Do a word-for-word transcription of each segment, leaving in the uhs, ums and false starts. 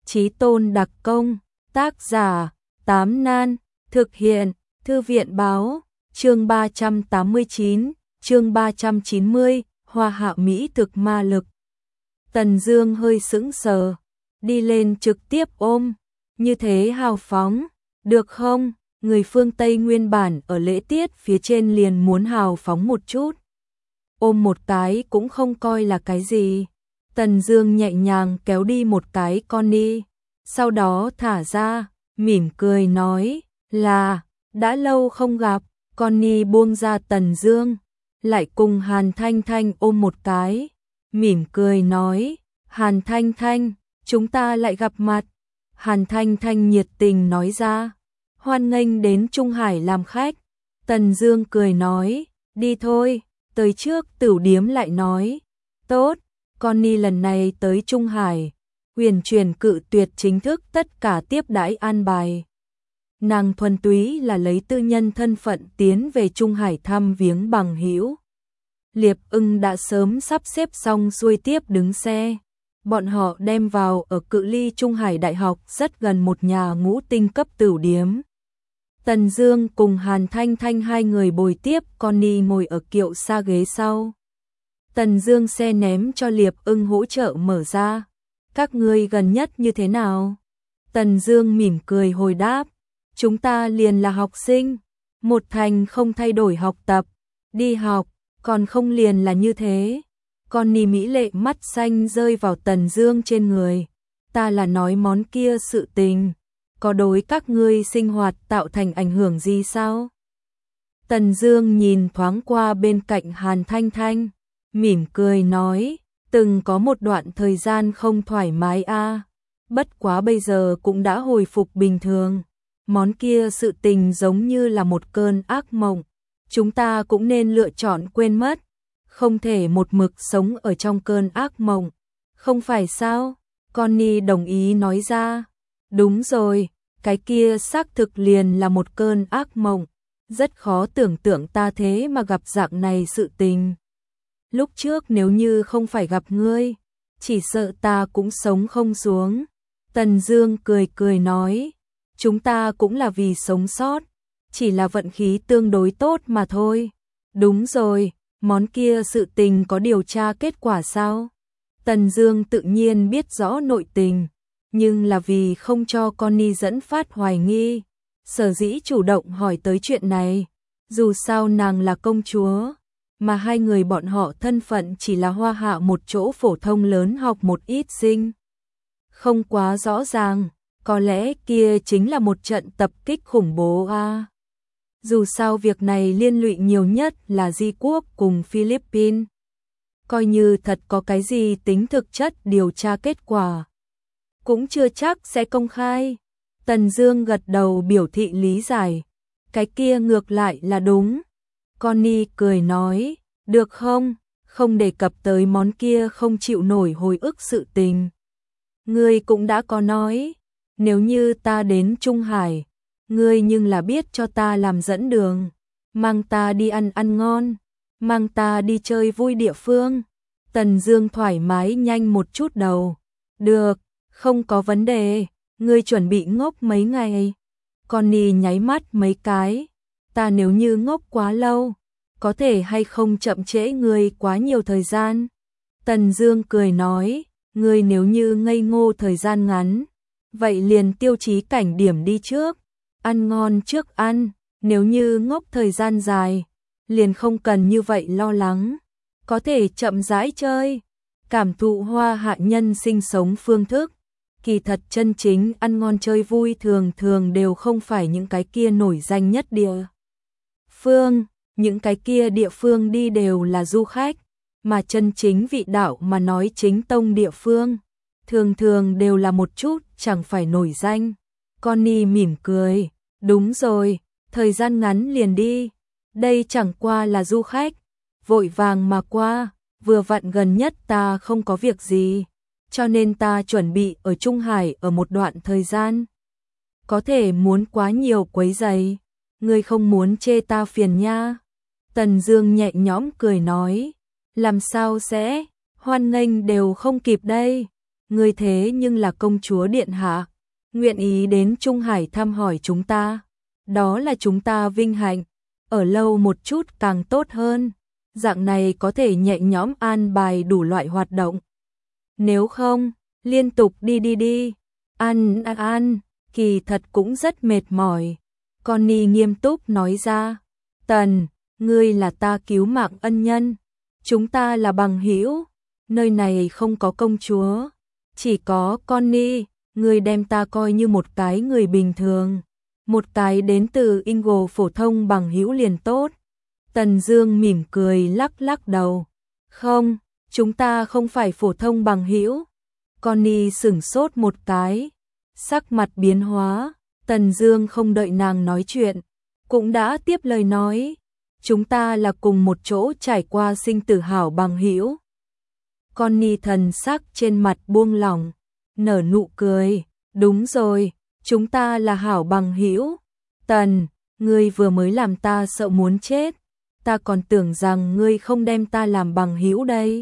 Chí tôn đặc công, tác giả, Tám Nan, thực hiện, Thư viện báo, chương ba trăm tám mươi chín, chương ba trăm chín mươi, Hoa Hạ Mỹ thực ma lực. Tần Dương hơi sững sờ, đi lên trực tiếp ôm, như thế hào phóng, được không? Người phương Tây nguyên bản ở lễ tiết phía trên liền muốn hào phóng một chút. Ôm một cái cũng không coi là cái gì. Tần Dương nhẹ nhàng kéo đi một cái Connie, sau đó thả ra, mỉm cười nói là, đã lâu không gặp. Connie buông ra Tần Dương, lại cùng Hàn Thanh Thanh ôm một cái, mỉm cười nói, Hàn Thanh Thanh, chúng ta lại gặp mặt. Hàn Thanh Thanh nhiệt tình nói ra, hoan nghênh đến Trung Hải làm khách. Tần Dương cười nói, đi thôi, tới trước tửu điếm lại nói. Tốt, Connie lần này tới Trung Hải, huyền truyền cự tuyệt chính thức tất cả tiếp đãi an bài. Nàng thuần túy là lấy tư nhân thân phận tiến về Trung Hải thăm viếng bằng hữu. Liệp Ưng đã sớm sắp xếp xong xuôi tiếp đứng xe. Bọn họ đem vào ở cự ly Trung Hải Đại học rất gần một nhà ngũ tinh cấp tửu điếm. Tần Dương cùng Hàn Thanh Thanh hai người bồi tiếp Connie ngồi ở kiệu xa ghế sau. Tần Dương xe ném cho Liệp Ưng hỗ trợ mở ra. Các ngươi gần nhất như thế nào? Tần Dương mỉm cười hồi đáp, chúng ta liền là học sinh, một thành không thay đổi học tập, đi học, còn không liền là như thế. Connie mỹ lệ mắt xanh rơi vào Tần Dương trên người. Ta là nói món kia sự tình, có đối các ngươi sinh hoạt tạo thành ảnh hưởng gì sao? Tần Dương nhìn thoáng qua bên cạnh Hàn Thanh Thanh, mỉm cười nói, từng có một đoạn thời gian không thoải mái a, à. Bất quá bây giờ cũng đã hồi phục bình thường. Món kia sự tình giống như là một cơn ác mộng, chúng ta cũng nên lựa chọn quên mất, không thể một mực sống ở trong cơn ác mộng, không phải sao? Connie đồng ý nói ra, đúng rồi, cái kia xác thực liền là một cơn ác mộng, rất khó tưởng tượng ta thế mà gặp dạng này sự tình. Lúc trước nếu như không phải gặp ngươi, chỉ sợ ta cũng sống không xuống. Tần Dương cười cười nói, chúng ta cũng là vì sống sót, chỉ là vận khí tương đối tốt mà thôi. Đúng rồi, món kia sự tình có điều tra kết quả sao? Tần Dương tự nhiên biết rõ nội tình, nhưng là vì không cho Connie dẫn phát hoài nghi, sở dĩ chủ động hỏi tới chuyện này. Dù sao nàng là công chúa, mà hai người bọn họ thân phận chỉ là Hoa Hạ một chỗ phổ thông lớn học một ít sinh. Không quá rõ ràng, có lẽ kia chính là một trận tập kích khủng bố a. À. Dù sao việc này liên lụy nhiều nhất là Di Quốc cùng Philippines. Coi như thật có cái gì tính thực chất điều tra kết quả, cũng chưa chắc sẽ công khai. Tần Dương gật đầu biểu thị lý giải, cái kia ngược lại là đúng. Connie cười nói, được không, không đề cập tới món kia không chịu nổi hồi ức sự tình. Ngươi cũng đã có nói, nếu như ta đến Trung Hải, ngươi nhưng là biết cho ta làm dẫn đường, mang ta đi ăn ăn ngon, mang ta đi chơi vui địa phương. Tần Dương thoải mái nhanh một chút đầu, được, không có vấn đề, ngươi chuẩn bị ngốc mấy ngày? Connie nháy mắt mấy cái, ta nếu như ngốc quá lâu, có thể hay không chậm trễ ngươi quá nhiều thời gian? Tần Dương cười nói, ngươi nếu như ngây ngô thời gian ngắn, vậy liền tiêu chí cảnh điểm đi trước, ăn ngon trước ăn, nếu như ngốc thời gian dài, liền không cần như vậy lo lắng, có thể chậm rãi chơi, cảm thụ Hoa Hạ nhân sinh sống phương thức. Kỳ thật chân chính ăn ngon chơi vui thường thường đều không phải những cái kia nổi danh nhất địa phương, những cái kia địa phương đi đều là du khách, mà chân chính vị đạo mà nói chính tông địa phương, thường thường đều là một chút chẳng phải nổi danh. Connie mỉm cười, đúng rồi, thời gian ngắn liền đi, đây chẳng qua là du khách, vội vàng mà qua, vừa vặn gần nhất ta không có việc gì, cho nên ta chuẩn bị ở Trung Hải ở một đoạn thời gian. Có thể muốn quá nhiều quấy rầy, ngươi không muốn chê ta phiền nha. Tần Dương nhẹ nhõm cười nói, làm sao sẽ, hoan nghênh đều không kịp đây. ngươi thế nhưng là công chúa điện hạ, nguyện ý đến Trung Hải thăm hỏi chúng ta, đó là chúng ta vinh hạnh, ở lâu một chút càng tốt hơn, dạng này có thể nhẹ nhõm an bài đủ loại hoạt động. Nếu không, liên tục đi đi đi, ăn ăn ăn, kỳ thật cũng rất mệt mỏi. Connie nghiêm túc nói ra, Tần, ngươi là ta cứu mạng ân nhân, chúng ta là bằng hữu, nơi này không có công chúa, chỉ có Connie, ngươi đem ta coi như một cái người bình thường, một cái đến từ Ingo phổ thông bằng hữu liền tốt. Tần Dương mỉm cười lắc lắc đầu, không, chúng ta không phải phổ thông bằng hữu. Connie sửng sốt một cái, sắc mặt biến hóa, Tần Dương không đợi nàng nói chuyện, cũng đã tiếp lời nói, chúng ta là cùng một chỗ trải qua sinh tử hảo bằng hữu. Connie thần sắc trên mặt buông lỏng, nở nụ cười, đúng rồi, chúng ta là hảo bằng hữu. Tần, ngươi vừa mới làm ta sợ muốn chết, ta còn tưởng rằng ngươi không đem ta làm bằng hữu đây.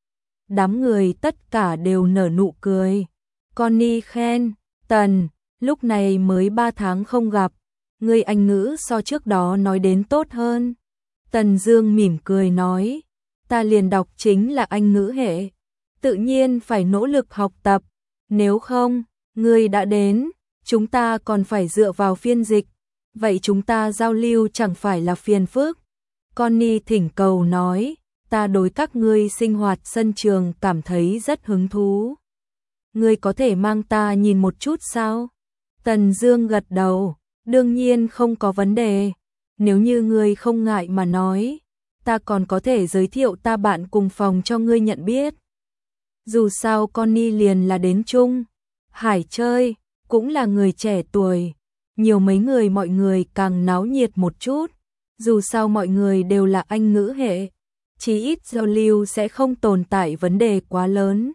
Đám người tất cả đều nở nụ cười. Connie khen, Tần, lúc này mới ba tháng không gặp, ngươi Anh ngữ so trước đó nói đến tốt hơn. Tần Dương mỉm cười nói, ta liền đọc chính là Anh ngữ hệ, tự nhiên phải nỗ lực học tập, nếu không, ngươi đã đến, chúng ta còn phải dựa vào phiên dịch, vậy chúng ta giao lưu chẳng phải là phiền phức. Connie thỉnh cầu nói, ta đối các ngươi sinh hoạt sân trường cảm thấy rất hứng thú. Ngươi có thể mang ta nhìn một chút sao? Tần Dương gật đầu, đương nhiên không có vấn đề. Nếu như ngươi không ngại mà nói, ta còn có thể giới thiệu ta bạn cùng phòng cho ngươi nhận biết. Dù sao Connie liền là đến chung Hải chơi, cũng là người trẻ tuổi, nhiều mấy người mọi người càng náo nhiệt một chút. Dù sao mọi người đều là Anh ngữ hệ, chí ít giao lưu sẽ không tồn tại vấn đề quá lớn.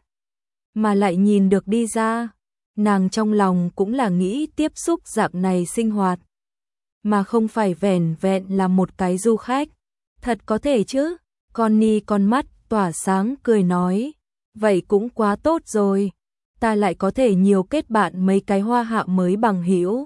Mà lại nhìn được đi ra, nàng trong lòng cũng là nghĩ tiếp xúc dạng này sinh hoạt, mà không phải vẻn vẹn là một cái du khách. Thật có thể chứ? Connie con mắt tỏa sáng cười nói, vậy cũng quá tốt rồi, ta lại có thể nhiều kết bạn mấy cái hoa hạ mới bằng hữu.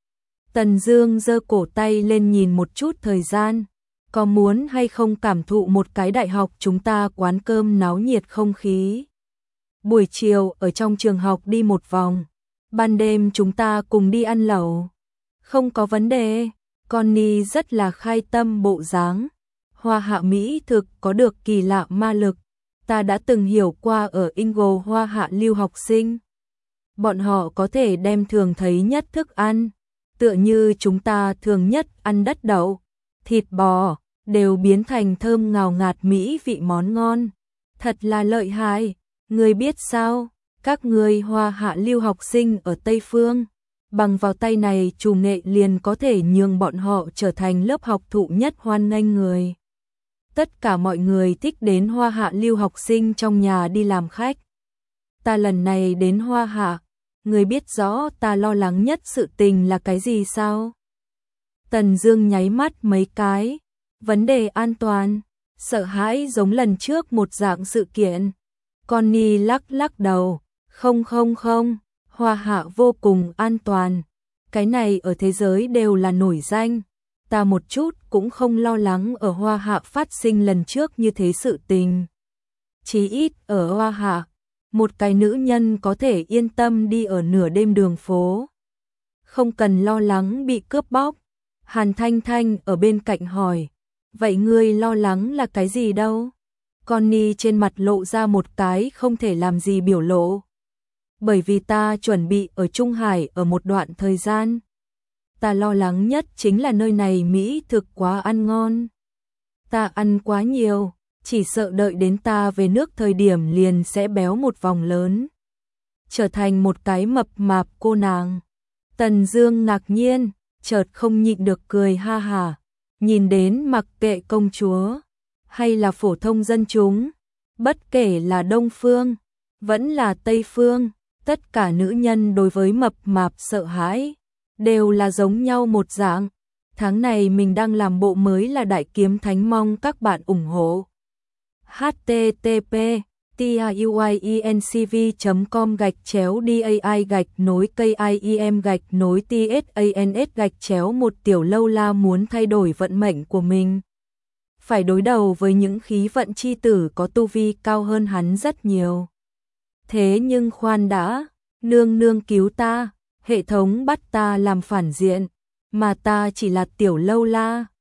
Tần Dương giơ cổ tay lên nhìn một chút thời gian, có muốn hay không cảm thụ một cái đại học chúng ta quán cơm náo nhiệt không khí. Buổi chiều ở trong trường học đi một vòng, ban đêm chúng ta cùng đi ăn lẩu. Không có vấn đề, Connie rất là khai tâm bộ dáng. Hoa hạ Mỹ thực có được kỳ lạ ma lực, ta đã từng hiểu qua ở Ingo hoa hạ lưu học sinh. Bọn họ có thể đem thường thấy nhất thức ăn, tựa như chúng ta thường nhất ăn đất đậu, thịt bò, đều biến thành thơm ngào ngạt mỹ vị món ngon. Thật là lợi hại, ngươi biết sao, các ngươi hoa hạ lưu học sinh ở Tây Phương, bằng vào tay này chủ nghệ liền có thể nhường bọn họ trở thành lớp học thụ nhất hoan nghênh người. Tất cả mọi người thích đến hoa hạ lưu học sinh trong nhà đi làm khách. Ta lần này đến hoa hạ, ngươi biết rõ ta lo lắng nhất sự tình là cái gì sao? Tần Dương nháy mắt mấy cái, vấn đề an toàn, sợ hãi giống lần trước một dạng sự kiện. Connie lắc lắc đầu, không không không, hoa hạ vô cùng an toàn, cái này ở thế giới đều là nổi danh, ta một chút cũng không lo lắng ở hoa hạ phát sinh lần trước như thế sự tình. Chí ít ở hoa hạ, một cái nữ nhân có thể yên tâm đi ở nửa đêm đường phố, không cần lo lắng bị cướp bóc. Hàn Thanh Thanh ở bên cạnh hỏi, vậy ngươi lo lắng là cái gì đâu? Connie trên mặt lộ ra một cái không thể làm gì biểu lộ. Bởi vì ta chuẩn bị ở Trung Hải ở một đoạn thời gian. Ta lo lắng nhất chính là nơi này mỹ thực quá ăn ngon. Ta ăn quá nhiều, chỉ sợ đợi đến ta về nước thời điểm liền sẽ béo một vòng lớn, trở thành một cái mập mạp cô nàng. Tần Dương ngạc nhiên, chợt không nhịn được cười ha hả, nhìn đến mặc kệ công chúa hay là phổ thông dân chúng, bất kể là Đông phương vẫn là Tây phương, tất cả nữ nhân đối với mập mạp sợ hãi đều là giống nhau một dạng. Tháng này mình đang làm bộ mới là Đại Kiếm Thánh, mong các bạn ủng hộ. H T T P tiuiencv.com gạch chéo dai gạch nối kim gạch nối tsans gạch chéo một Tiểu Lâu La muốn thay đổi vận mệnh của mình. Phải đối đầu với những khí vận chi tử có tu vi cao hơn hắn rất nhiều. Thế nhưng khoan đã, nương nương cứu ta, hệ thống bắt ta làm phản diện, mà ta chỉ là Tiểu Lâu La.